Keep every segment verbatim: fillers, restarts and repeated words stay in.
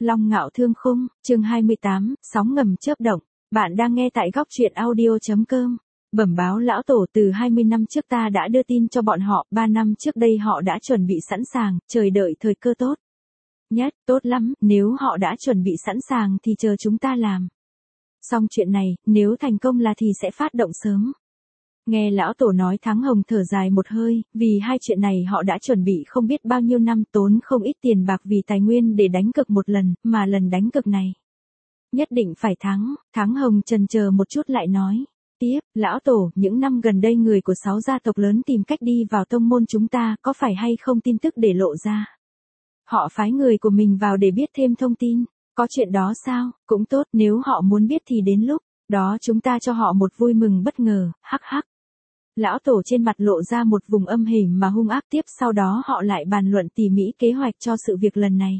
Long Ngạo Thương Khung, chương hai mươi tám, sóng ngầm chớp động. Bạn đang nghe tại góc truyện audio.com. Bẩm báo lão tổ, từ hai mươi năm trước ta đã đưa tin cho bọn họ, ba năm trước đây họ đã chuẩn bị sẵn sàng, chờ đợi thời cơ tốt. Nhất, tốt lắm, nếu họ đã chuẩn bị sẵn sàng thì chờ chúng ta làm. Xong chuyện này, nếu thành công là thì sẽ phát động sớm. Nghe lão tổ nói, Thắng Hồng thở dài một hơi, vì hai chuyện này họ đã chuẩn bị không biết bao nhiêu năm, tốn không ít tiền bạc vì tài nguyên để đánh cược một lần, mà lần đánh cược này nhất định phải thắng. Thắng Hồng chần chờ một chút lại nói tiếp, lão tổ, những năm gần đây người của sáu gia tộc lớn tìm cách đi vào tông môn chúng ta, có phải hay không tin tức để lộ ra? Họ phái người của mình vào để biết thêm thông tin, có chuyện đó sao? Cũng tốt, nếu họ muốn biết thì đến lúc đó chúng ta cho họ một vui mừng bất ngờ, hắc hắc. Lão tổ trên mặt lộ ra một vùng âm hiểm mà hung ác, tiếp sau đó họ lại bàn luận tỉ mỉ kế hoạch cho sự việc lần này.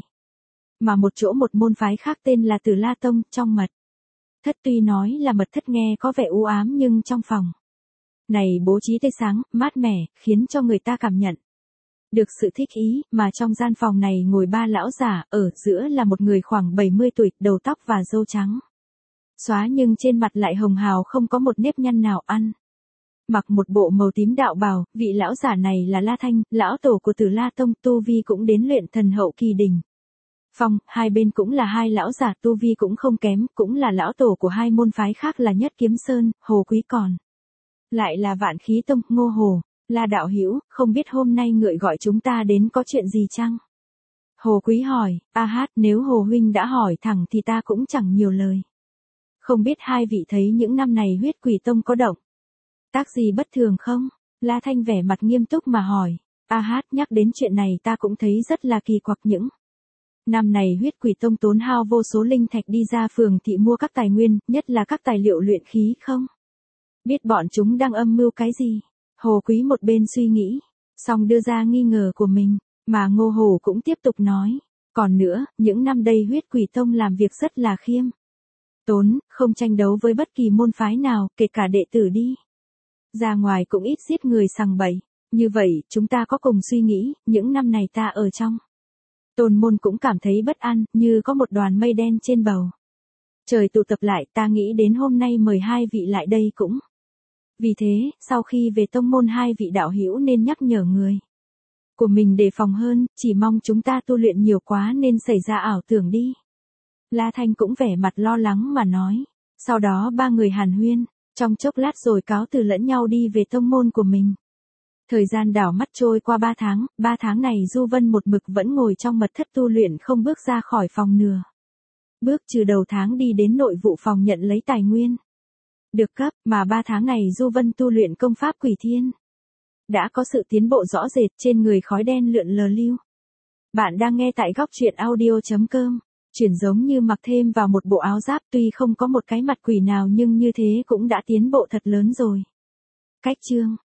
Mà một chỗ một môn phái khác tên là Tử La Tông, trong mật thất, tuy nói là mật thất nghe có vẻ u ám nhưng trong phòng này bố trí tươi sáng, mát mẻ, khiến cho người ta cảm nhận được sự thích ý, mà trong gian phòng này ngồi ba lão giả, ở giữa là một người khoảng bảy mươi tuổi, đầu tóc và râu trắng xóa nhưng trên mặt lại hồng hào, không có một nếp nhăn nào, ăn mặc một bộ màu tím đạo bào. Vị lão giả này là La Thanh, lão tổ của Tử La Tông, tu vi cũng đến luyện thần hậu kỳ đỉnh phong, hai bên cũng là hai lão giả tu vi cũng không kém, cũng là lão tổ của hai môn phái khác là Nhất Kiếm Sơn, Hồ Quý, còn lại là Vạn Khí Tông, Ngô Hồ. La đạo hữu, không biết hôm nay ngợi gọi chúng ta đến có chuyện gì chăng? Hồ Quý hỏi. A hát, nếu Hồ huynh đã hỏi thẳng thì ta cũng chẳng nhiều lời. Không biết hai vị thấy những năm này Huyết Quỷ Tông có động tác gì bất thường không? La Thanh vẻ mặt nghiêm túc mà hỏi. A hát, nhắc đến chuyện này ta cũng thấy rất là kỳ quặc, những năm này Huyết Quỷ Tông tốn hao vô số linh thạch đi ra phường thị mua các tài nguyên, nhất là các tài liệu luyện khí, không biết bọn chúng đang âm mưu cái gì? Hồ Quý một bên suy nghĩ, xong đưa ra nghi ngờ của mình, mà Ngô Hồ cũng tiếp tục nói. Còn nữa, những năm đây Huyết Quỷ Tông làm việc rất là khiêm tốn, không tranh đấu với bất kỳ môn phái nào, kể cả đệ tử đi ra ngoài cũng ít giết người sằng bậy. Như vậy, chúng ta có cùng suy nghĩ, những năm này ta ở trong tôn môn cũng cảm thấy bất an, như có một đoàn mây đen trên bầu trời tụ tập lại. Ta nghĩ đến hôm nay mời hai vị lại đây cũng vì thế, sau khi về tông môn hai vị đạo hữu nên nhắc nhở người của mình đề phòng hơn, chỉ mong chúng ta tu luyện nhiều quá nên xảy ra ảo tưởng đi. La Thanh cũng vẻ mặt lo lắng mà nói. Sau đó ba người hàn huyên trong chốc lát rồi cáo từ lẫn nhau đi về tông môn của mình. Thời gian đảo mắt trôi qua ba tháng, ba tháng này Du Vân một mực vẫn ngồi trong mật thất tu luyện, không bước ra khỏi phòng nửa bước, trừ đầu tháng đi đến nội vụ phòng nhận lấy tài nguyên được cấp, mà ba tháng này Du Vân tu luyện công pháp Quỷ Thiên đã có sự tiến bộ rõ rệt, trên người khói đen lượn lờ lưu. Bạn đang nghe tại góc truyện audio.com. Chuyển giống như mặc thêm vào một bộ áo giáp, tuy không có một cái mặt quỷ nào nhưng như thế cũng đã tiến bộ thật lớn rồi. Cách chương